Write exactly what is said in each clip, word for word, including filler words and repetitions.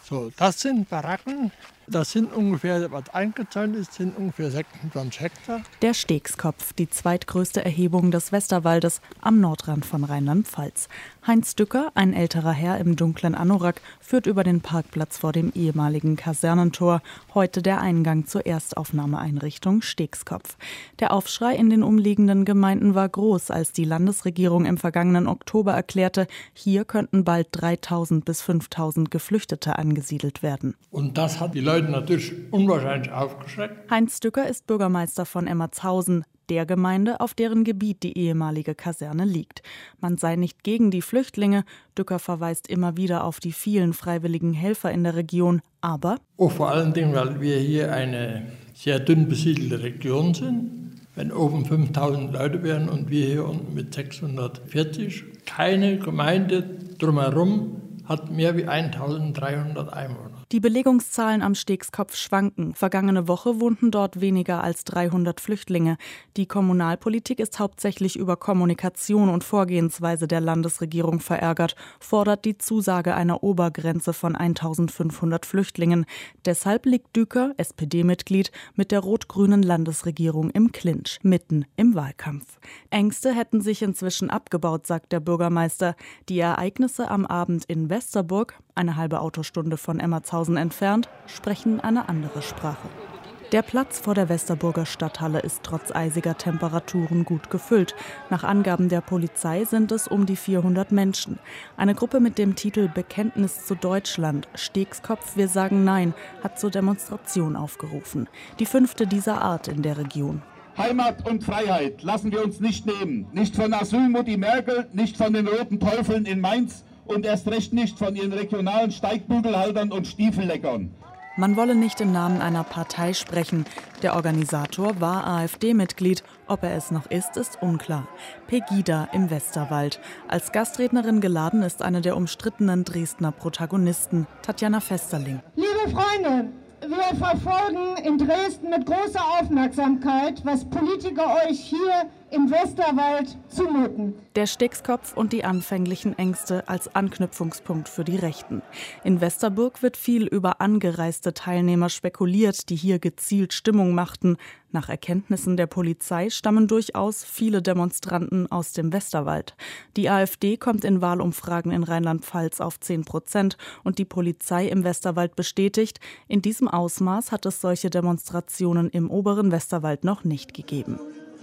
So, das sind Baracken. Das sind ungefähr, was eingezäunt ist, sind ungefähr sechsundzwanzig Hektar. Der Stegskopf, die zweitgrößte Erhebung des Westerwaldes am Nordrand von Rheinland-Pfalz. Heinz Dücker, ein älterer Herr im dunklen Anorak, führt über den Parkplatz vor dem ehemaligen Kasernentor, heute der Eingang zur Erstaufnahmeeinrichtung Stegskopf. Der Aufschrei in den umliegenden Gemeinden war groß, als die Landesregierung im vergangenen Oktober erklärte, hier könnten bald dreitausend bis fünftausend Geflüchtete angesiedelt werden. Und das hat die Leute natürlich unwahrscheinlich aufgeschreckt. Heinz Dücker ist Bürgermeister von Emmertshausen, der Gemeinde, auf deren Gebiet die ehemalige Kaserne liegt. Man sei nicht gegen die Flüchtlinge. Dücker verweist immer wieder auf die vielen freiwilligen Helfer in der Region. Aber auch vor allen Dingen, weil wir hier eine sehr dünn besiedelte Region sind. Wenn oben fünftausend Leute wären und wir hier unten mit sechshundertvierzig. Keine Gemeinde drumherum hat mehr wie eintausenddreihundert Einwohner. Die Belegungszahlen am Stegskopf schwanken. Vergangene Woche wohnten dort weniger als dreihundert Flüchtlinge. Die Kommunalpolitik ist hauptsächlich über Kommunikation und Vorgehensweise der Landesregierung verärgert, fordert die Zusage einer Obergrenze von eintausendfünfhundert Flüchtlingen. Deshalb liegt Dücker, S P D-Mitglied, mit der rot-grünen Landesregierung im Clinch, mitten im Wahlkampf. Ängste hätten sich inzwischen abgebaut, sagt der Bürgermeister. Die Ereignisse am Abend in Westerburg, eine halbe Autostunde von Emmertshausen entfernt, sprechen eine andere Sprache. Der Platz vor der Westerburger Stadthalle ist trotz eisiger Temperaturen gut gefüllt. Nach Angaben der Polizei sind es um die vierhundert Menschen. Eine Gruppe mit dem Titel Bekenntnis zu Deutschland, Stegskopf, wir sagen Nein, hat zur Demonstration aufgerufen. Die fünfte dieser Art in der Region. Heimat und Freiheit lassen wir uns nicht nehmen. Nicht von Asylmutti Merkel, nicht von den roten Teufeln in Mainz und erst recht nicht von ihren regionalen Steigbügelhaltern und Stiefelleckern. Man wolle nicht im Namen einer Partei sprechen. Der Organisator war AfD-Mitglied. Ob er es noch ist, ist unklar. Pegida im Westerwald. Als Gastrednerin geladen ist eine der umstrittenen Dresdner Protagonisten, Tatjana Vesterling. Liebe Freunde, wir verfolgen in Dresden mit großer Aufmerksamkeit, was Politiker euch hier im Westerwald zumuten. Der Stegskopf und die anfänglichen Ängste als Anknüpfungspunkt für die Rechten. In Westerburg wird viel über angereiste Teilnehmer spekuliert, die hier gezielt Stimmung machten. Nach Erkenntnissen der Polizei stammen durchaus viele Demonstranten aus dem Westerwald. Die AfD kommt in Wahlumfragen in Rheinland-Pfalz auf zehn Prozent und die Polizei im Westerwald bestätigt, in diesem Ausmaß hat es solche Demonstrationen im oberen Westerwald noch nicht gegeben.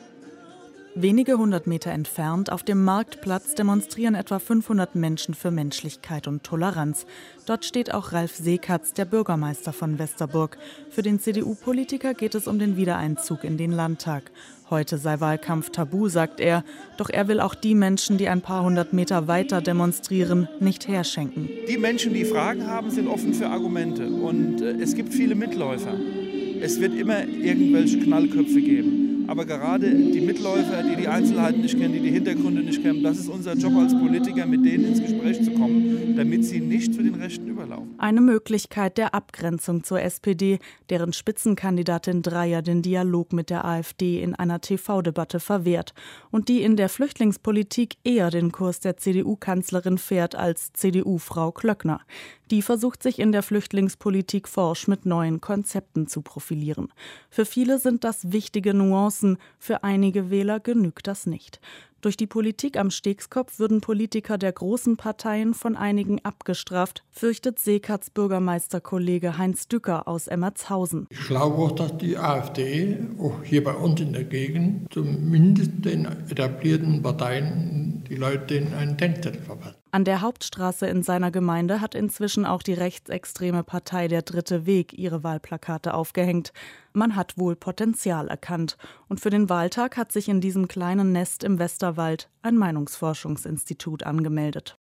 Wenige hundert Meter entfernt, auf dem Marktplatz, demonstrieren etwa fünfhundert Menschen für Menschlichkeit und Toleranz. Dort steht auch Ralf Seekatz, der Bürgermeister von Westerburg. Für den C D U-Politiker geht es um den Wiedereinzug in den Landtag. Heute sei Wahlkampf tabu, sagt er. Doch er will auch die Menschen, die ein paar hundert Meter weiter demonstrieren, nicht herschenken. Die Menschen, die Fragen haben, sind offen für Argumente. Und äh, es gibt viele Mitläufer. Es wird immer irgendwelche Knallköpfe geben. Aber gerade die Mitläufer, die die Einzelheiten nicht kennen, die die Hintergründe nicht kennen, das ist unser Job als Politiker, mit denen ins Gespräch zu kommen, damit sie nicht zu den Rechten überlaufen. Eine Möglichkeit der Abgrenzung zur S P D, deren Spitzenkandidatin Dreyer den Dialog mit der AfD in einer T V-Debatte verwehrt und die in der Flüchtlingspolitik eher den Kurs der C D U-Kanzlerin fährt als C D U-Frau Klöckner. Die versucht sich in der Flüchtlingspolitik forsch mit neuen Konzepten zu profilieren. Für viele sind das wichtige Nuancen, für einige Wähler genügt das nicht. Durch die Politik am Stegskopf würden Politiker der großen Parteien von einigen abgestraft, fürchtet Seekatz Bürgermeisterkollege Heinz Dücker aus Emmertshausen. Ich glaube auch, dass die AfD, auch hier bei uns in der Gegend, zumindest den etablierten Parteien, die Leute denen einen Denkzettel verpassen. An der Hauptstraße in seiner Gemeinde hat inzwischen auch die rechtsextreme Partei Der Dritte Weg ihre Wahlplakate aufgehängt. Man hat wohl Potenzial erkannt. Und für den Wahltag hat sich in diesem kleinen Nest im Westerwald ein Meinungsforschungsinstitut angemeldet.